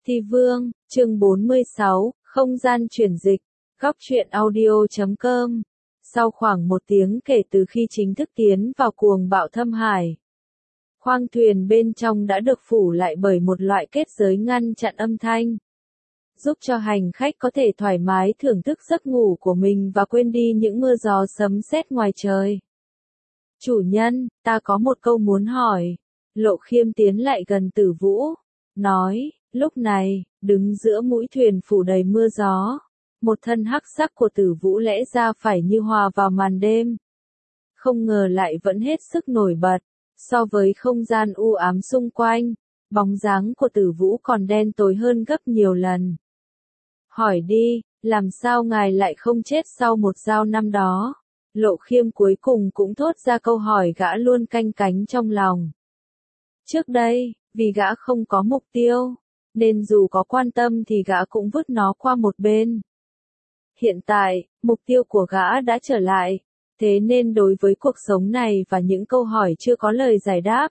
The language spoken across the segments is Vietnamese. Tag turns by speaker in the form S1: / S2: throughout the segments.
S1: Thi Vương, chương 46, không gian chuyển dịch, góc truyện audio.com. Sau khoảng 1 tiếng kể từ khi chính thức tiến vào cuồng bạo thâm hải, khoang thuyền bên trong đã được phủ lại bởi một loại kết giới ngăn chặn âm thanh, giúp cho hành khách có thể thoải mái thưởng thức giấc ngủ của mình và quên đi những mưa gió sấm sét ngoài trời. Chủ nhân, ta có một câu muốn hỏi. Lộ Khiêm tiến lại gần Tử Vũ, nói, lúc này, đứng giữa mũi thuyền phủ đầy mưa gió, một thân hắc sắc của Tử Vũ lẽ ra phải như hòa vào màn đêm. Không ngờ lại vẫn hết sức nổi bật, so với không gian u ám xung quanh, bóng dáng của Tử Vũ còn đen tối hơn gấp nhiều lần. Hỏi đi, làm sao ngài lại không chết sau một dao năm đó? Lộ Khiêm cuối cùng cũng thốt ra câu hỏi gã luôn canh cánh trong lòng. Trước đây, vì gã không có mục tiêu, nên dù có quan tâm thì gã cũng vứt nó qua một bên. Hiện tại, mục tiêu của gã đã trở lại, thế nên đối với cuộc sống này và những câu hỏi chưa có lời giải đáp,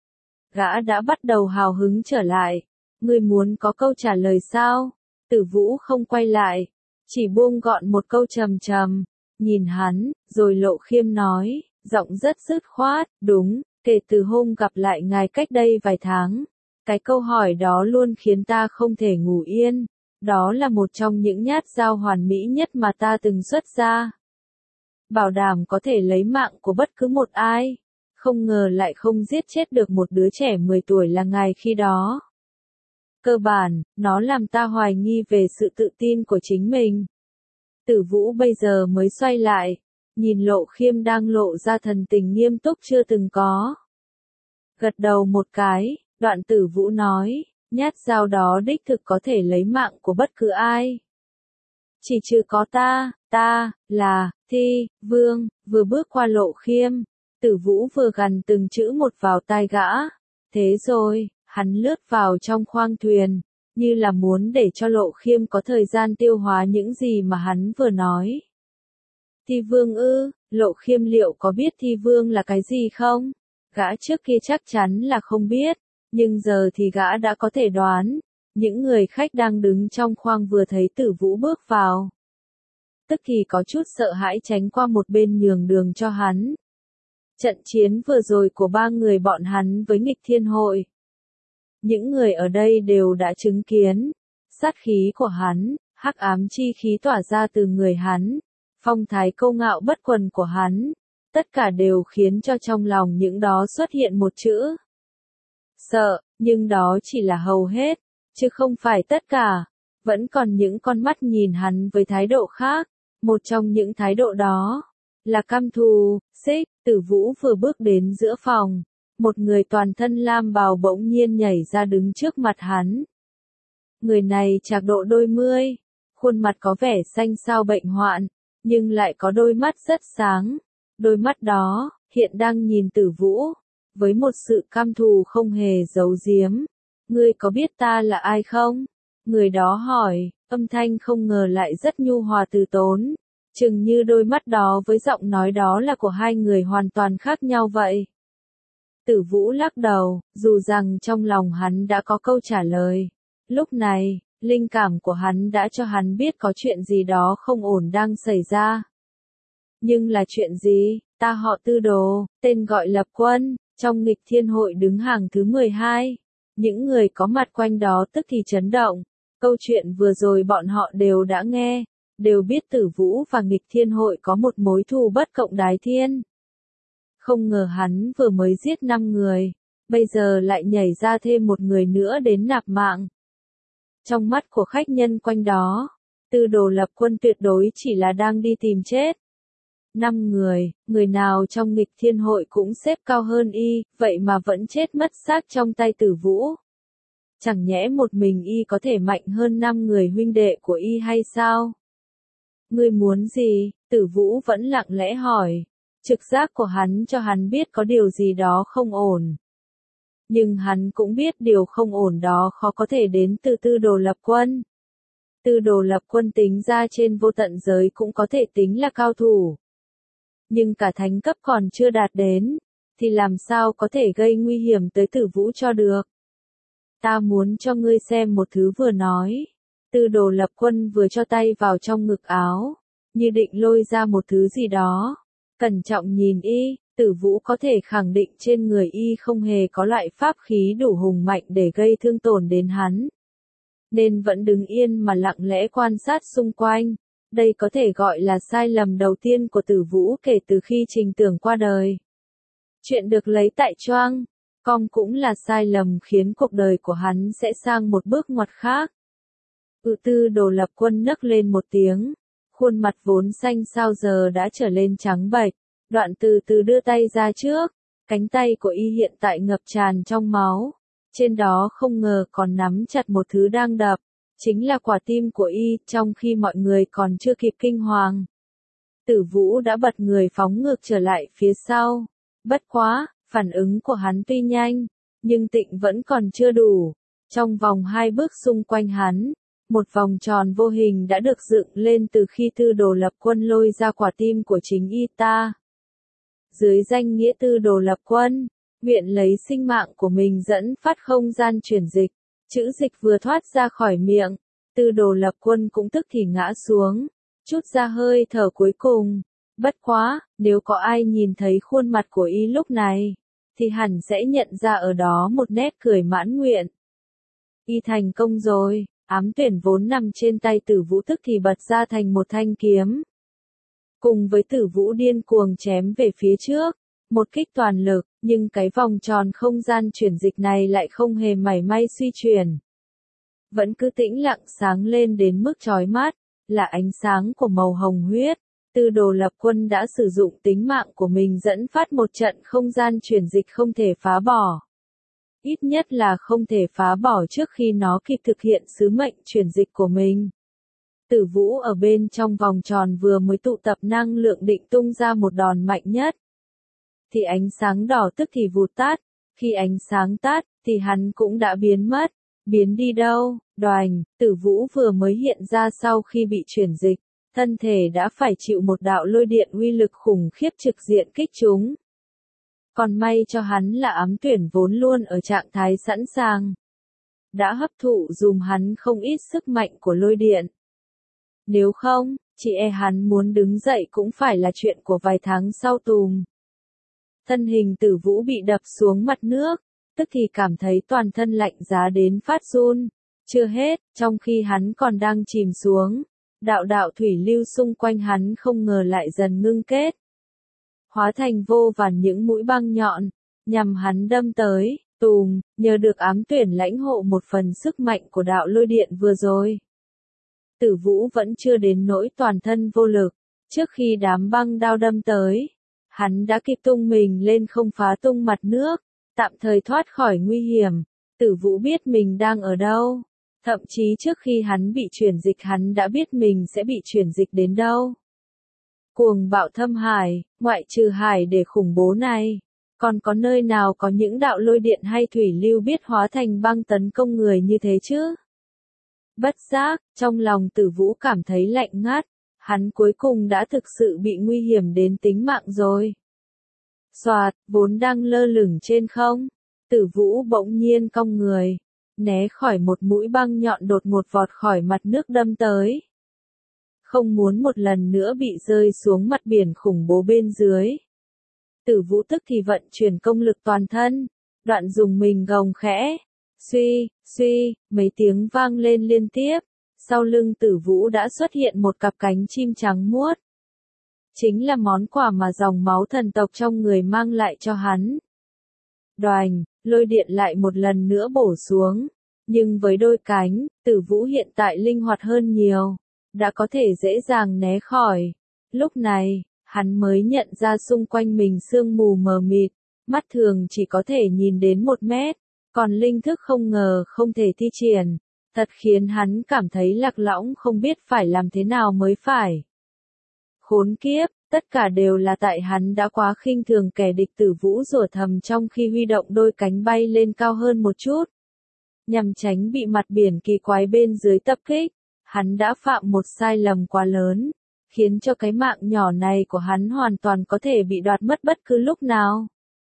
S1: gã đã bắt đầu hào hứng trở lại. Ngươi muốn có câu trả lời sao? Tử Vũ không quay lại, chỉ buông gọn một câu trầm trầm, nhìn hắn, rồi Lộ Khiêm nói, giọng rất dứt khoát, đúng, kể từ hôm gặp lại ngài cách đây vài tháng, cái câu hỏi đó luôn khiến ta không thể ngủ yên, đó là một trong những nhát dao hoàn mỹ nhất mà ta từng xuất ra. Bảo đảm có thể lấy mạng của bất cứ một ai, không ngờ lại không giết chết được một đứa trẻ 10 tuổi là ngài khi đó. Cơ bản, nó làm ta hoài nghi về sự tự tin của chính mình. Tử Vũ bây giờ mới xoay lại, nhìn Lộ Khiêm đang lộ ra thần tình nghiêm túc chưa từng có. Gật đầu một cái, đoạn Tử Vũ nói, nhát dao đó đích thực có thể lấy mạng của bất cứ ai. Chỉ trừ có ta, là, Thi, Vương, vừa bước qua Lộ Khiêm, Tử Vũ vừa gằn từng chữ một vào tai gã. Thế rồi, hắn lướt vào trong khoang thuyền, như là muốn để cho Lộ Khiêm có thời gian tiêu hóa những gì mà hắn vừa nói. Thi Vương ư? Lộ Khiêm liệu có biết Thi Vương là cái gì không? Gã trước kia chắc chắn là không biết, nhưng giờ thì gã đã có thể đoán. Những người khách đang đứng trong khoang vừa thấy Tử Vũ bước vào, tức thì có chút sợ hãi tránh qua một bên nhường đường cho hắn. Trận chiến vừa rồi của 3 người bọn hắn với Nghịch Thiên Hội, những người ở đây đều đã chứng kiến. Sát khí của hắn, hắc ám chi khí tỏa ra từ người hắn, phong thái câu ngạo bất quần của hắn, tất cả đều khiến cho trong lòng những đó xuất hiện một chữ sợ, nhưng đó chỉ là hầu hết, chứ không phải tất cả. Vẫn còn những con mắt nhìn hắn với thái độ khác, một trong những thái độ đó là căm thù. Xích, Tử Vũ vừa bước đến giữa phòng, một người toàn thân lam bào bỗng nhiên nhảy ra đứng trước mặt hắn. Người này trạc độ đôi mươi, khuôn mặt có vẻ xanh xao bệnh hoạn, nhưng lại có đôi mắt rất sáng. Đôi mắt đó, hiện đang nhìn Tử Vũ, với một sự căm thù không hề giấu giếm. Ngươi có biết ta là ai không? Người đó hỏi, âm thanh không ngờ lại rất nhu hòa từ tốn, chừng như đôi mắt đó với giọng nói đó là của hai người hoàn toàn khác nhau vậy. Tử Vũ lắc đầu, dù rằng trong lòng hắn đã có câu trả lời. Lúc này, linh cảm của hắn đã cho hắn biết có chuyện gì đó không ổn đang xảy ra. Nhưng là chuyện gì? Ta họ Tư Đồ, tên gọi Lập Quân, trong Nghịch Thiên Hội đứng hàng thứ 12. Những người có mặt quanh đó tức thì chấn động. Câu chuyện vừa rồi bọn họ đều đã nghe, đều biết Tử Vũ và Nghịch Thiên Hội có một mối thù bất cộng đái thiên. Không ngờ hắn vừa mới giết 5 người, bây giờ lại nhảy ra thêm một người nữa đến nạp mạng. Trong mắt của khách nhân quanh đó, Tư Đồ Lập Quân tuyệt đối chỉ là đang đi tìm chết. 5 người, người nào trong Nghịch Thiên Hội cũng xếp cao hơn y, vậy mà vẫn chết mất xác trong tay Tử Vũ. Chẳng nhẽ một mình y có thể mạnh hơn 5 người huynh đệ của y hay sao? Ngươi muốn gì? Tử Vũ vẫn lặng lẽ hỏi. Trực giác của hắn cho hắn biết có điều gì đó không ổn. Nhưng hắn cũng biết điều không ổn đó khó có thể đến từ Tư Đồ Lập Quân. Tư Đồ Lập Quân tính ra trên vô tận giới cũng có thể tính là cao thủ. Nhưng cả thánh cấp còn chưa đạt đến, thì làm sao có thể gây nguy hiểm tới Tử Vũ cho được. Ta muốn cho ngươi xem một thứ vừa nói. Tư Đồ Lập Quân vừa cho tay vào trong ngực áo, như định lôi ra một thứ gì đó. Cẩn trọng nhìn y, Tử Vũ có thể khẳng định trên người y không hề có loại pháp khí đủ hùng mạnh để gây thương tổn đến hắn. Nên vẫn đứng yên mà lặng lẽ quan sát xung quanh. Đây có thể gọi là sai lầm đầu tiên của Tử Vũ kể từ khi Trình Tưởng qua đời. Chuyện được lấy tại Choang com cũng là sai lầm khiến cuộc đời của hắn sẽ sang một bước ngoặt khác. Tư Đồ Lập Quân nấc lên một tiếng, khuôn mặt vốn xanh xao giờ đã trở lên trắng bệch, đoạn từ từ đưa tay ra trước, cánh tay của y hiện tại ngập tràn trong máu, trên đó không ngờ còn nắm chặt một thứ đang đập, chính là quả tim của y, trong khi mọi người còn chưa kịp kinh hoàng. Tử Vũ đã bật người phóng ngược trở lại phía sau, bất quá, phản ứng của hắn tuy nhanh, nhưng tịnh vẫn còn chưa đủ, trong vòng 2 bước xung quanh hắn. Một vòng tròn vô hình đã được dựng lên từ khi Tư Đồ Lập Quân lôi ra quả tim của chính y ta. Dưới danh nghĩa Tư Đồ Lập Quân, nguyện lấy sinh mạng của mình dẫn phát không gian chuyển dịch. Chữ dịch vừa thoát ra khỏi miệng, Tư Đồ Lập Quân cũng tức thì ngã xuống, chút ra hơi thở cuối cùng. Bất quá, nếu có ai nhìn thấy khuôn mặt của y lúc này, thì hẳn sẽ nhận ra ở đó một nét cười mãn nguyện. Y thành công rồi. Ám tuyển vốn nằm trên tay Tử Vũ tức thì bật ra thành một thanh kiếm. Cùng với Tử Vũ điên cuồng chém về phía trước, một kích toàn lực, nhưng cái vòng tròn không gian chuyển dịch này lại không hề mảy may suy chuyển. Vẫn cứ tĩnh lặng sáng lên đến mức chói mắt, là ánh sáng của màu hồng huyết. Tư Đồ Lập Quân đã sử dụng tính mạng của mình dẫn phát một trận không gian chuyển dịch không thể phá bỏ. Ít nhất là không thể phá bỏ trước khi nó kịp thực hiện sứ mệnh chuyển dịch của mình. Tử Vũ ở bên trong vòng tròn vừa mới tụ tập năng lượng định tung ra một đòn mạnh nhất. Thì ánh sáng đỏ tức thì vụt tắt, khi ánh sáng tắt, thì hắn cũng đã biến mất. Biến đi đâu? Đoành, Tử Vũ vừa mới hiện ra sau khi bị chuyển dịch, thân thể đã phải chịu một đạo lôi điện uy lực khủng khiếp trực diện kích chúng. Còn may cho hắn là ám tuyển vốn luôn ở trạng thái sẵn sàng. Đã hấp thụ dùm hắn không ít sức mạnh của lôi điện. Nếu không, chỉ e hắn muốn đứng dậy cũng phải là chuyện của vài tháng sau tùm. Thân hình Tử Vũ bị đập xuống mặt nước, tức thì cảm thấy toàn thân lạnh giá đến phát run. Chưa hết, trong khi hắn còn đang chìm xuống, đạo đạo thủy lưu xung quanh hắn không ngờ lại dần ngưng kết. Hóa thành vô vàn những mũi băng nhọn, nhằm hắn đâm tới, tùm, nhờ được ám tuyển lãnh hộ một phần sức mạnh của đạo lôi điện vừa rồi. Tử Vũ vẫn chưa đến nỗi toàn thân vô lực, trước khi đám băng đao đâm tới, hắn đã kịp tung mình lên không phá tung mặt nước, tạm thời thoát khỏi nguy hiểm. Tử Vũ biết mình đang ở đâu, thậm chí trước khi hắn bị chuyển dịch hắn đã biết mình sẽ bị chuyển dịch đến đâu. Cuồng bạo thâm hải, ngoại trừ hải để khủng bố này, còn có nơi nào có những đạo lôi điện hay thủy lưu biết hóa thành băng tấn công người như thế chứ? Bất giác, trong lòng Tử Vũ cảm thấy lạnh ngắt, hắn cuối cùng đã thực sự bị nguy hiểm đến tính mạng rồi. Xoạt, vốn đang lơ lửng trên không, Tử Vũ bỗng nhiên cong người, né khỏi một mũi băng nhọn đột ngột vọt khỏi mặt nước đâm tới. Không muốn một lần nữa bị rơi xuống mặt biển khủng bố bên dưới. Tử Vũ tức thì vận chuyển công lực toàn thân, đoạn dùng mình gồng khẽ. Suy, mấy tiếng vang lên liên tiếp, sau lưng Tử Vũ đã xuất hiện một cặp cánh chim trắng muốt. Chính là món quà mà dòng máu thần tộc trong người mang lại cho hắn. Đoành, lôi điện lại một lần nữa bổ xuống, nhưng với đôi cánh, Tử Vũ hiện tại linh hoạt hơn nhiều, đã có thể dễ dàng né khỏi. Lúc này, hắn mới nhận ra xung quanh mình sương mù mờ mịt, mắt thường chỉ có thể nhìn đến 1 mét. Còn linh thức không ngờ không thể thi triển, thật khiến hắn cảm thấy lạc lõng không biết phải làm thế nào mới phải. Khốn kiếp, tất cả đều là tại hắn đã quá khinh thường kẻ địch. Tử Vũ rủa thầm trong khi huy động đôi cánh bay lên cao hơn một chút. Nhằm tránh bị mặt biển kỳ quái bên dưới tập kích, hắn đã phạm một sai lầm quá lớn, khiến cho cái mạng nhỏ này của hắn hoàn toàn có thể bị đoạt mất bất cứ lúc nào.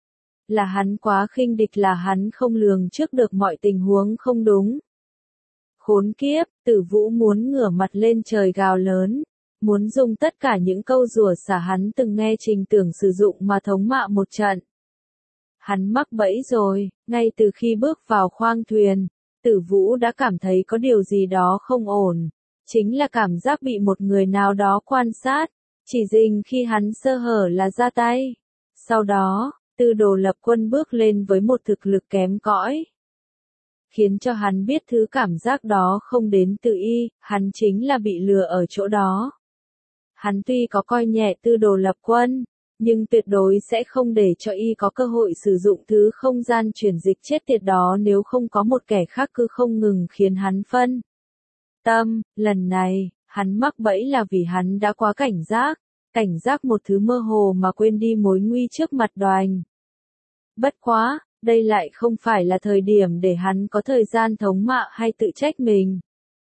S1: Là hắn quá khinh địch, là hắn không lường trước được mọi tình huống không đúng. Khốn kiếp, Tử Vũ muốn ngửa mặt lên trời gào lớn, muốn dùng tất cả những câu rủa xả hắn từng nghe Trình Tưởng sử dụng mà thống mạ một trận. Hắn mắc bẫy rồi, ngay từ khi bước vào khoang thuyền, Tử Vũ đã cảm thấy có điều gì đó không ổn, chính là cảm giác bị một người nào đó quan sát, chỉ dình khi hắn sơ hở là ra tay. Sau đó, Tư Đồ Lập Quân bước lên với một thực lực kém cỏi, khiến cho hắn biết thứ cảm giác đó không đến từ y, hắn chính là bị lừa ở chỗ đó. Hắn tuy có coi nhẹ Tư Đồ Lập Quân, nhưng tuyệt đối sẽ không để cho y có cơ hội sử dụng thứ không gian chuyển dịch chết tiệt đó nếu không có một kẻ khác cứ không ngừng khiến hắn phân tâm. Lần này, hắn mắc bẫy là vì hắn đã quá cảnh giác một thứ mơ hồ mà quên đi mối nguy trước mặt Đoành. Bất quá, đây lại không phải là thời điểm để hắn có thời gian thống mạ hay tự trách mình.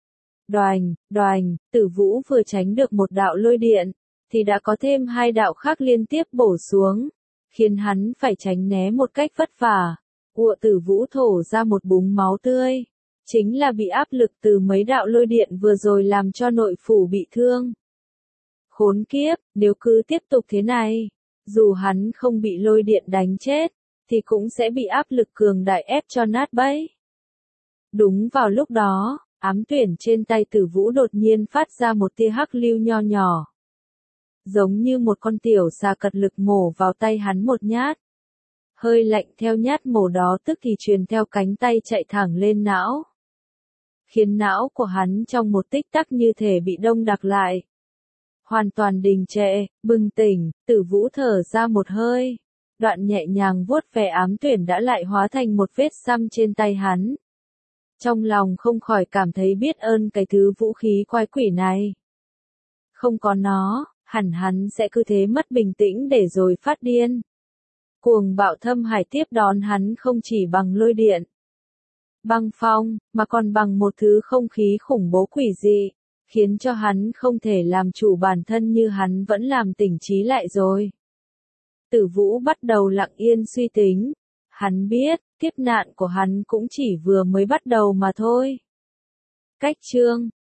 S1: Đoành, Tử Vũ vừa tránh được một đạo lôi điện, thì đã có thêm 2 đạo khác liên tiếp bổ xuống, khiến hắn phải tránh né một cách vất vả. Tử Vũ thổ ra một búng máu tươi, chính là bị áp lực từ mấy đạo lôi điện vừa rồi làm cho nội phủ bị thương. Khốn kiếp, nếu cứ tiếp tục thế này, dù hắn không bị lôi điện đánh chết, thì cũng sẽ bị áp lực cường đại ép cho nát bẫy. Đúng vào lúc đó, ám tuyển trên tay Tử Vũ đột nhiên phát ra một tia hắc lưu nho nhỏ. Giống như một con tiểu xà cật lực mổ vào tay hắn một nhát. Hơi lạnh theo nhát mổ đó tức thì truyền theo cánh tay chạy thẳng lên não, khiến não của hắn trong một tích tắc như thể bị đông đặc lại. Hoàn toàn đình trệ, bừng tỉnh, Tử Vũ thở ra một hơi. Đoạn nhẹ nhàng vuốt ve ám tuyển đã lại hóa thành một vết xăm trên tay hắn. Trong lòng không khỏi cảm thấy biết ơn cái thứ vũ khí quái quỷ này. Không có nó, hẳn hắn sẽ cứ thế mất bình tĩnh để rồi phát điên. Cuồng bạo thâm hải tiếp đón hắn không chỉ bằng lôi điện, băng phong, mà còn bằng một thứ không khí khủng bố quỷ dị, khiến cho hắn không thể làm chủ bản thân như hắn vẫn làm tỉnh trí lại rồi. Tử Vũ bắt đầu lặng yên suy tính. Hắn biết, kiếp nạn của hắn cũng chỉ vừa mới bắt đầu mà thôi. Cách chương